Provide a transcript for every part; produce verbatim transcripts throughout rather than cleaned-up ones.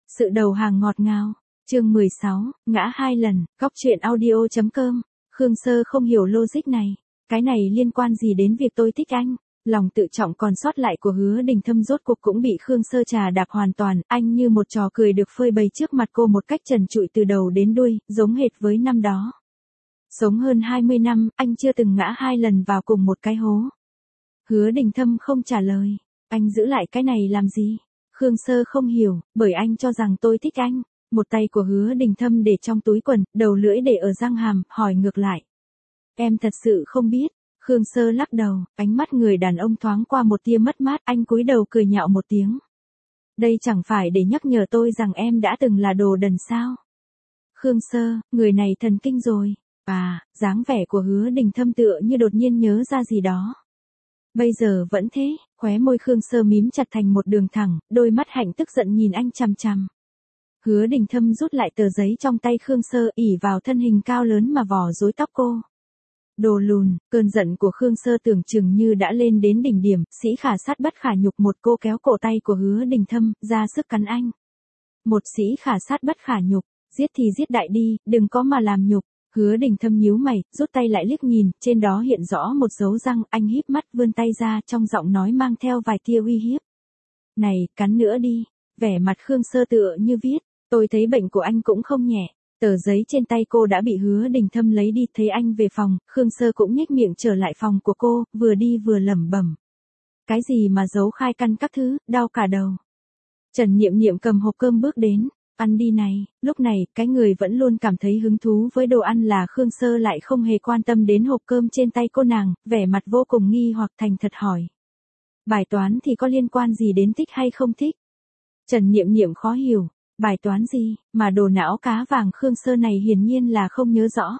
Sự đầu hàng ngọt ngào. Chương mười sáu, ngã hai lần, góc truyện audio.com. Khương Sơ không hiểu logic này. Cái này liên quan gì đến việc tôi thích anh? Lòng tự trọng còn sót lại của Hứa Đình Thâm rốt cuộc cũng bị Khương Sơ trà đạp hoàn toàn, anh như một trò cười được phơi bày trước mặt cô một cách trần trụi từ đầu đến đuôi, giống hệt với năm đó. Sống hơn hai mươi năm, anh chưa từng ngã hai lần vào cùng một cái hố. Hứa Đình Thâm không trả lời, anh giữ lại cái này làm gì? Khương Sơ không hiểu, bởi anh cho rằng tôi thích anh. Một tay của Hứa Đình Thâm để trong túi quần, đầu lưỡi để ở răng hàm, hỏi ngược lại. Em thật sự không biết. Khương Sơ lắc đầu, ánh mắt người đàn ông thoáng qua một tia mất mát, anh cúi đầu cười nhạo một tiếng. Đây chẳng phải để nhắc nhở tôi rằng em đã từng là đồ đần sao? Khương Sơ, người này thần kinh rồi. À, dáng vẻ của Hứa Đình Thâm tựa như đột nhiên nhớ ra gì đó. Bây giờ vẫn thế, khóe môi Khương Sơ mím chặt thành một đường thẳng, đôi mắt hạnh tức giận nhìn anh chằm chằm. Hứa Đình Thâm rút lại tờ giấy trong tay Khương Sơ, ỉ vào thân hình cao lớn mà vò rối tóc cô. Đồ lùn, cơn giận của Khương Sơ tưởng chừng như đã lên đến đỉnh điểm, sĩ khả sát bất khả nhục, một cô kéo cổ tay của Hứa Đình Thâm, ra sức cắn anh. Một sĩ khả sát bất khả nhục, giết thì giết đại đi, đừng có mà làm nhục. Hứa Đình Thâm nhíu mày, rút tay lại liếc nhìn, trên đó hiện rõ một dấu răng, anh híp mắt vươn tay ra, trong giọng nói mang theo vài tia uy hiếp. Này, cắn nữa đi. Vẻ mặt Khương Sơ tựa như viết, tôi thấy bệnh của anh cũng không nhẹ. Tờ giấy trên tay cô đã bị Hứa Đình Thâm lấy đi, thấy anh về phòng, Khương Sơ cũng nhếch miệng trở lại phòng của cô, vừa đi vừa lẩm bẩm. Cái gì mà giấu khai căn các thứ, đau cả đầu. Trần Niệm Niệm cầm hộp cơm bước đến. Ăn đi này. Lúc này, cái người vẫn luôn cảm thấy hứng thú với đồ ăn là Khương Sơ lại không hề quan tâm đến hộp cơm trên tay cô nàng, vẻ mặt vô cùng nghi hoặc thành thật hỏi. Bài toán thì có liên quan gì đến thích hay không thích? Trần Niệm Niệm khó hiểu. Bài toán gì, mà đồ não cá vàng Khương Sơ này hiển nhiên là không nhớ rõ.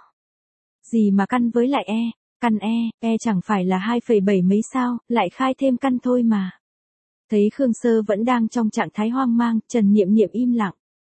Gì mà căn với lại e, căn e, e chẳng phải là hai phẩy bảy mấy sao, lại khai thêm căn thôi mà. Thấy Khương Sơ vẫn đang trong trạng thái hoang mang, Trần Niệm Niệm im lặng.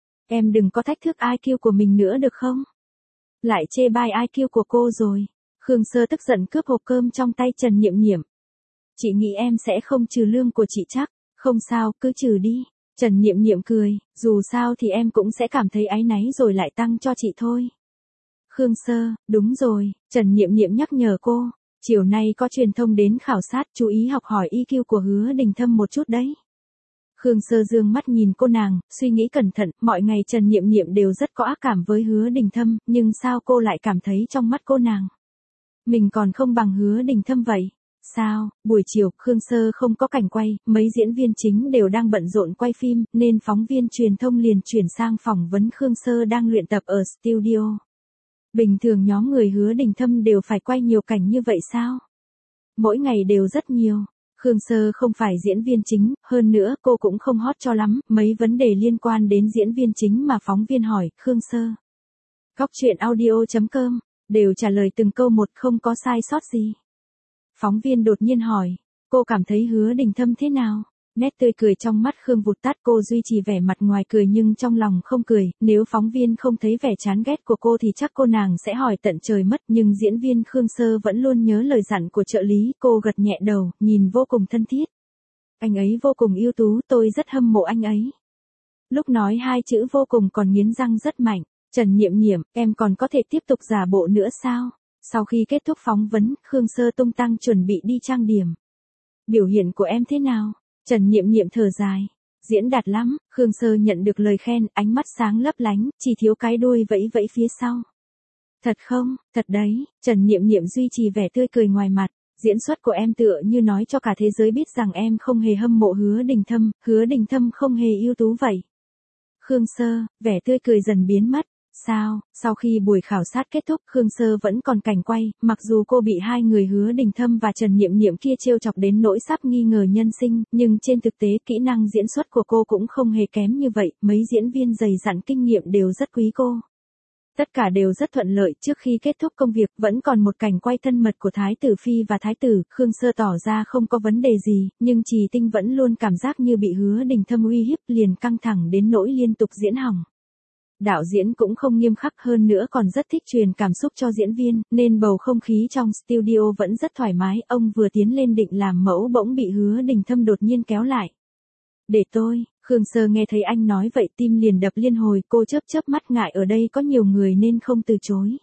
Em đừng có thách thức i kiu của mình nữa được không? Lại chê bai i kiu của cô rồi. Khương Sơ tức giận cướp hộp cơm trong tay Trần Niệm Niệm. Chị nghĩ em sẽ không trừ lương của chị chắc, không sao, cứ trừ đi. Trần Niệm Niệm cười, dù sao thì em cũng sẽ cảm thấy áy náy rồi lại tăng cho chị thôi. Khương Sơ, đúng rồi, Trần Niệm Niệm nhắc nhở cô, chiều nay có truyền thông đến khảo sát, chú ý học hỏi i kiu của Hứa Đình Thâm một chút đấy. Khương Sơ dương mắt nhìn cô nàng, suy nghĩ cẩn thận, mọi ngày Trần Niệm Niệm đều rất có ác cảm với Hứa Đình Thâm, nhưng sao cô lại cảm thấy trong mắt cô nàng mình còn không bằng Hứa Đình Thâm vậy? Sao, buổi chiều, Khương Sơ không có cảnh quay, mấy diễn viên chính đều đang bận rộn quay phim, nên phóng viên truyền thông liền chuyển sang phỏng vấn Khương Sơ đang luyện tập ở studio. Bình thường nhóm người Hứa Đình Thâm đều phải quay nhiều cảnh như vậy sao? Mỗi ngày đều rất nhiều. Khương Sơ không phải diễn viên chính, hơn nữa cô cũng không hot cho lắm, mấy vấn đề liên quan đến diễn viên chính mà phóng viên hỏi, Khương Sơ. Góc truyện audio.com, đều trả lời từng câu một, không có sai sót gì. Phóng viên đột nhiên hỏi, cô cảm thấy Hứa Đình Thâm thế nào? Nét tươi cười trong mắt Khương vụt tắt, cô duy trì vẻ mặt ngoài cười nhưng trong lòng không cười, nếu phóng viên không thấy vẻ chán ghét của cô thì chắc cô nàng sẽ hỏi tận trời mất, nhưng diễn viên Khương Sơ vẫn luôn nhớ lời dặn của trợ lý, cô gật nhẹ đầu, nhìn vô cùng thân thiết. Anh ấy vô cùng ưu tú, tôi rất hâm mộ anh ấy. Lúc nói hai chữ vô cùng còn nghiến răng rất mạnh, Trần Niệm Niệm, em còn có thể tiếp tục giả bộ nữa sao? Sau khi kết thúc phỏng vấn, Khương Sơ tung tăng chuẩn bị đi trang điểm. Biểu hiện của em thế nào? Trần Niệm Niệm thở dài. Diễn đạt lắm, Khương Sơ nhận được lời khen, ánh mắt sáng lấp lánh, chỉ thiếu cái đuôi vẫy vẫy phía sau. Thật không, thật đấy, Trần Niệm Niệm duy trì vẻ tươi cười ngoài mặt. Diễn xuất của em tựa như nói cho cả thế giới biết rằng em không hề hâm mộ Hứa Đình Thâm, Hứa Đình Thâm không hề ưu tú vậy. Khương Sơ, vẻ tươi cười dần biến mất. Sao, sau khi buổi khảo sát kết thúc, Khương Sơ vẫn còn cảnh quay, mặc dù cô bị hai người Hứa Đình Thâm và Trần Niệm Niệm kia trêu chọc đến nỗi sắp nghi ngờ nhân sinh, nhưng trên thực tế kỹ năng diễn xuất của cô cũng không hề kém như vậy, mấy diễn viên dày dặn kinh nghiệm đều rất quý cô. Tất cả đều rất thuận lợi, trước khi kết thúc công việc vẫn còn một cảnh quay thân mật của Thái tử Phi và Thái tử, Khương Sơ tỏ ra không có vấn đề gì, nhưng Trì Tinh vẫn luôn cảm giác như bị Hứa Đình Thâm uy hiếp, liền căng thẳng đến nỗi liên tục diễn hỏng. Đạo diễn cũng không nghiêm khắc, hơn nữa còn rất thích truyền cảm xúc cho diễn viên, nên bầu không khí trong studio vẫn rất thoải mái, ông vừa tiến lên định làm mẫu bỗng bị Hứa Đình Thâm đột nhiên kéo lại. Để tôi, Khương Sơ nghe thấy anh nói vậy tim liền đập liên hồi, cô chớp chớp mắt ngại ở đây có nhiều người nên không từ chối.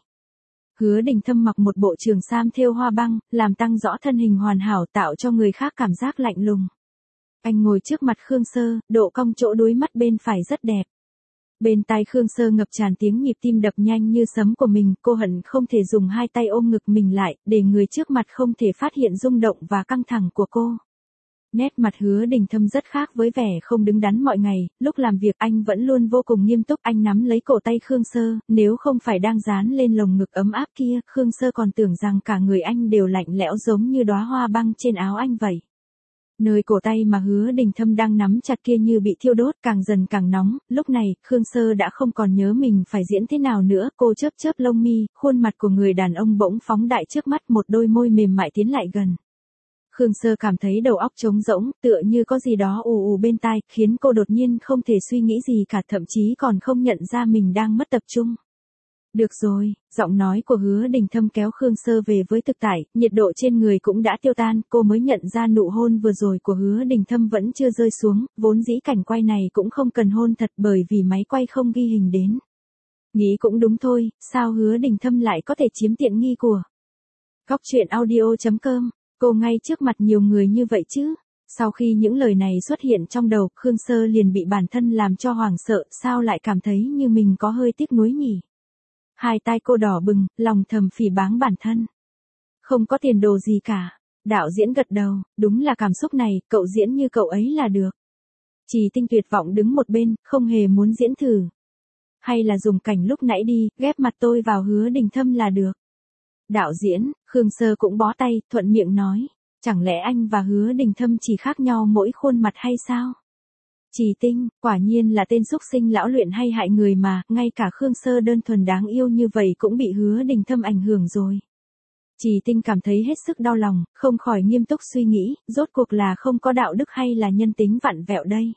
Hứa Đình Thâm mặc một bộ trường sam thêu hoa băng, làm tăng rõ thân hình hoàn hảo tạo cho người khác cảm giác lạnh lùng. Anh ngồi trước mặt Khương Sơ, độ cong chỗ đuôi mắt bên phải rất đẹp. Bên tai Khương Sơ ngập tràn tiếng nhịp tim đập nhanh như sấm của mình, cô hận không thể dùng hai tay ôm ngực mình lại, để người trước mặt không thể phát hiện rung động và căng thẳng của cô. Nét mặt Hứa Đình Thâm rất khác với vẻ không đứng đắn mọi ngày, lúc làm việc anh vẫn luôn vô cùng nghiêm túc, anh nắm lấy cổ tay Khương Sơ, nếu không phải đang dán lên lồng ngực ấm áp kia, Khương Sơ còn tưởng rằng cả người anh đều lạnh lẽo giống như đóa hoa băng trên áo anh vậy. Nơi cổ tay mà Hứa Đình Thâm đang nắm chặt kia như bị thiêu đốt, càng dần càng nóng, lúc này, Khương Sơ đã không còn nhớ mình phải diễn thế nào nữa, cô chớp chớp lông mi, khuôn mặt của người đàn ông bỗng phóng đại trước mắt, một đôi môi mềm mại tiến lại gần. Khương Sơ cảm thấy đầu óc trống rỗng, tựa như có gì đó ù ù bên tai, khiến cô đột nhiên không thể suy nghĩ gì cả, thậm chí còn không nhận ra mình đang mất tập trung. Được rồi, giọng nói của Hứa Đình Thâm kéo Khương Sơ về với thực tại, nhiệt độ trên người cũng đã tiêu tan, cô mới nhận ra nụ hôn vừa rồi của Hứa Đình Thâm vẫn chưa rơi xuống, vốn dĩ cảnh quay này cũng không cần hôn thật bởi vì máy quay không ghi hình đến. Nghĩ cũng đúng thôi, sao Hứa Đình Thâm lại có thể chiếm tiện nghi của Góc truyện audio chấm com, cô ngay trước mặt nhiều người như vậy chứ? Sau khi những lời này xuất hiện trong đầu, Khương Sơ liền bị bản thân làm cho hoảng sợ, sao lại cảm thấy như mình có hơi tiếc nuối nhỉ? Hai tai cô đỏ bừng, lòng thầm phỉ báng bản thân. Không có tiền đồ gì cả. Đạo diễn gật đầu, đúng là cảm xúc này, cậu diễn như cậu ấy là được. Trì Tinh tuyệt vọng đứng một bên, không hề muốn diễn thử. Hay là dùng cảnh lúc nãy đi, ghép mặt tôi vào Hứa Đình Thâm là được. Đạo diễn, Khương Sơ cũng bó tay, thuận miệng nói. Chẳng lẽ anh và Hứa Đình Thâm chỉ khác nhau mỗi khuôn mặt hay sao? Trì Tinh, quả nhiên là tên xúc sinh lão luyện hay hại người mà, ngay cả Khương Sơ đơn thuần đáng yêu như vậy cũng bị Hứa Đình Thâm ảnh hưởng rồi. Trì Tinh cảm thấy hết sức đau lòng, không khỏi nghiêm túc suy nghĩ, rốt cuộc là không có đạo đức hay là nhân tính vặn vẹo đây.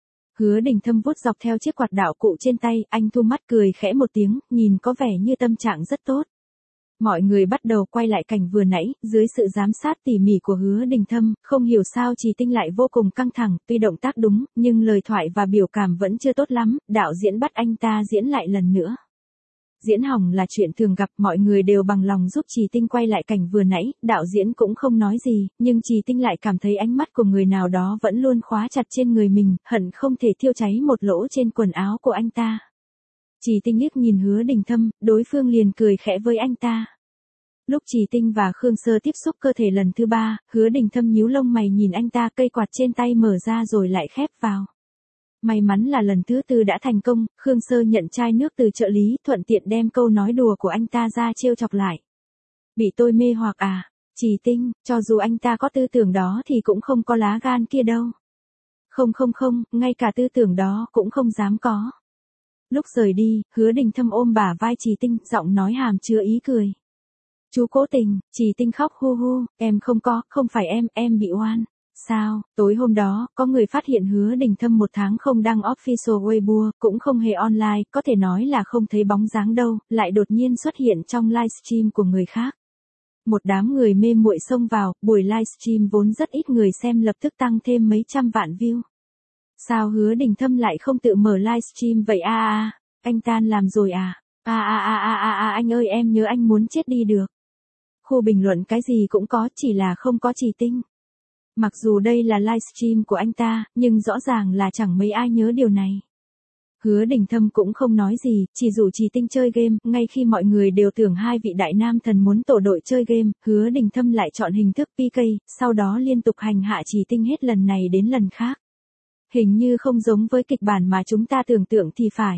Hứa Đình Thâm vuốt dọc theo chiếc quạt đạo cụ trên tay, anh thu mắt cười khẽ một tiếng, nhìn có vẻ như tâm trạng rất tốt. Mọi người bắt đầu quay lại cảnh vừa nãy, dưới sự giám sát tỉ mỉ của Hứa Đình Thâm, không hiểu sao Trì Tinh lại vô cùng căng thẳng, tuy động tác đúng, nhưng lời thoại và biểu cảm vẫn chưa tốt lắm, đạo diễn bắt anh ta diễn lại lần nữa. Diễn hỏng là chuyện thường gặp, mọi người đều bằng lòng giúp Trì Tinh quay lại cảnh vừa nãy, đạo diễn cũng không nói gì, nhưng Trì Tinh lại cảm thấy ánh mắt của người nào đó vẫn luôn khóa chặt trên người mình, hận không thể thiêu cháy một lỗ trên quần áo của anh ta. Trì Tinh liếc nhìn Hứa Đình Thâm, đối phương liền cười khẽ với anh ta. Lúc Trì Tinh và Khương Sơ tiếp xúc cơ thể lần thứ ba, Hứa Đình Thâm nhíu lông mày nhìn anh ta, cây quạt trên tay mở ra rồi lại khép vào. May mắn là lần thứ tư đã thành công, Khương Sơ nhận chai nước từ trợ lý, thuận tiện đem câu nói đùa của anh ta ra trêu chọc lại. Bị tôi mê hoặc à? Trì Tinh, cho dù anh ta có tư tưởng đó thì cũng không có lá gan kia đâu. Không không không, ngay cả tư tưởng đó cũng không dám có. Lúc rời đi, Hứa Đình Thâm ôm bả vai Trì Tinh, giọng nói hàm chứa ý cười. Chú cố tình, Trì Tinh khóc hu hu, em không có, không phải em, em bị oan. Sao, tối hôm đó, có người phát hiện Hứa Đình Thâm một tháng không đăng official Weibo, cũng không hề online, có thể nói là không thấy bóng dáng đâu, lại đột nhiên xuất hiện trong livestream của người khác. Một đám người mê muội xông vào, buổi livestream vốn rất ít người xem lập tức tăng thêm mấy trăm vạn view. Sao Hứa Đình Thâm lại không tự mở livestream vậy a à, à, anh tan làm rồi à? A a a a a a anh ơi em nhớ anh muốn chết đi được. Khu bình luận cái gì cũng có, chỉ là không có Trì Tinh. Mặc dù đây là livestream của anh ta, nhưng rõ ràng là chẳng mấy ai nhớ điều này. Hứa Đình Thâm cũng không nói gì, chỉ rủ Trì Tinh chơi game, ngay khi mọi người đều tưởng hai vị đại nam thần muốn tổ đội chơi game, Hứa Đình Thâm lại chọn hình thức pê ca, sau đó liên tục hành hạ Trì Tinh hết lần này đến lần khác. Hình như không giống với kịch bản mà chúng ta tưởng tượng thì phải.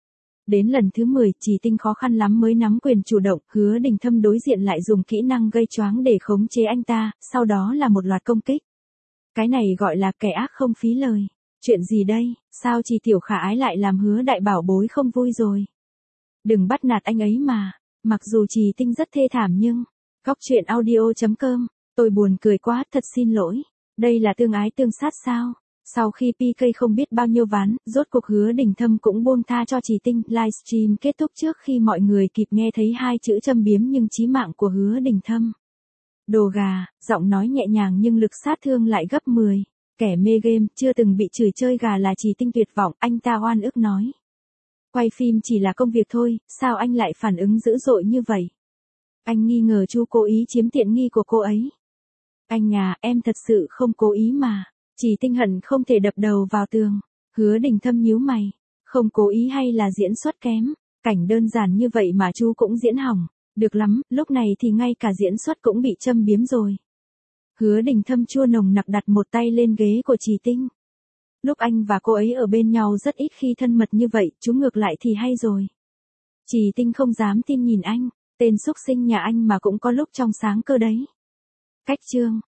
Đến lần thứ mười, Trì Tinh khó khăn lắm mới nắm quyền chủ động, Hứa Đình Thâm đối diện lại dùng kỹ năng gây choáng để khống chế anh ta, sau đó là một loạt công kích. Cái này gọi là kẻ ác không phí lời. Chuyện gì đây, sao Trì tiểu khả ái lại làm Hứa đại bảo bối không vui rồi? Đừng bắt nạt anh ấy mà, mặc dù Trì Tinh rất thê thảm nhưng... Góc truyện audio chấm com, tôi buồn cười quá, thật xin lỗi. Đây là tương ái tương sát sao? Sau khi pê ca không biết bao nhiêu ván, rốt cuộc Hứa Đình Thâm cũng buông tha cho Trì Tinh, livestream kết thúc trước khi mọi người kịp nghe thấy hai chữ châm biếm nhưng chí mạng của Hứa Đình Thâm. Đồ gà, giọng nói nhẹ nhàng nhưng lực sát thương lại gấp mười. Kẻ mê game, chưa từng bị chửi chơi gà là Trì Tinh tuyệt vọng, anh ta oan ức nói. Quay phim chỉ là công việc thôi, sao anh lại phản ứng dữ dội như vậy? Anh nghi ngờ Chu cố ý chiếm tiện nghi của cô ấy. Anh à, em thật sự không cố ý mà. Trì Tinh hận không thể đập đầu vào tường. Hứa Đình Thâm nhíu mày. Không cố ý hay là diễn xuất kém? Cảnh đơn giản như vậy mà Chu cũng diễn hỏng. Được lắm, lúc này thì ngay cả diễn xuất cũng bị châm biếm rồi. Hứa Đình Thâm chua nồng nặc đặt một tay lên ghế của Trì Tinh. Lúc anh và cô ấy ở bên nhau rất ít khi thân mật như vậy, chú ngược lại thì hay rồi. Trì Tinh không dám tin nhìn anh, tên xúc sinh nhà anh mà cũng có lúc trong sáng cơ đấy. Cách chương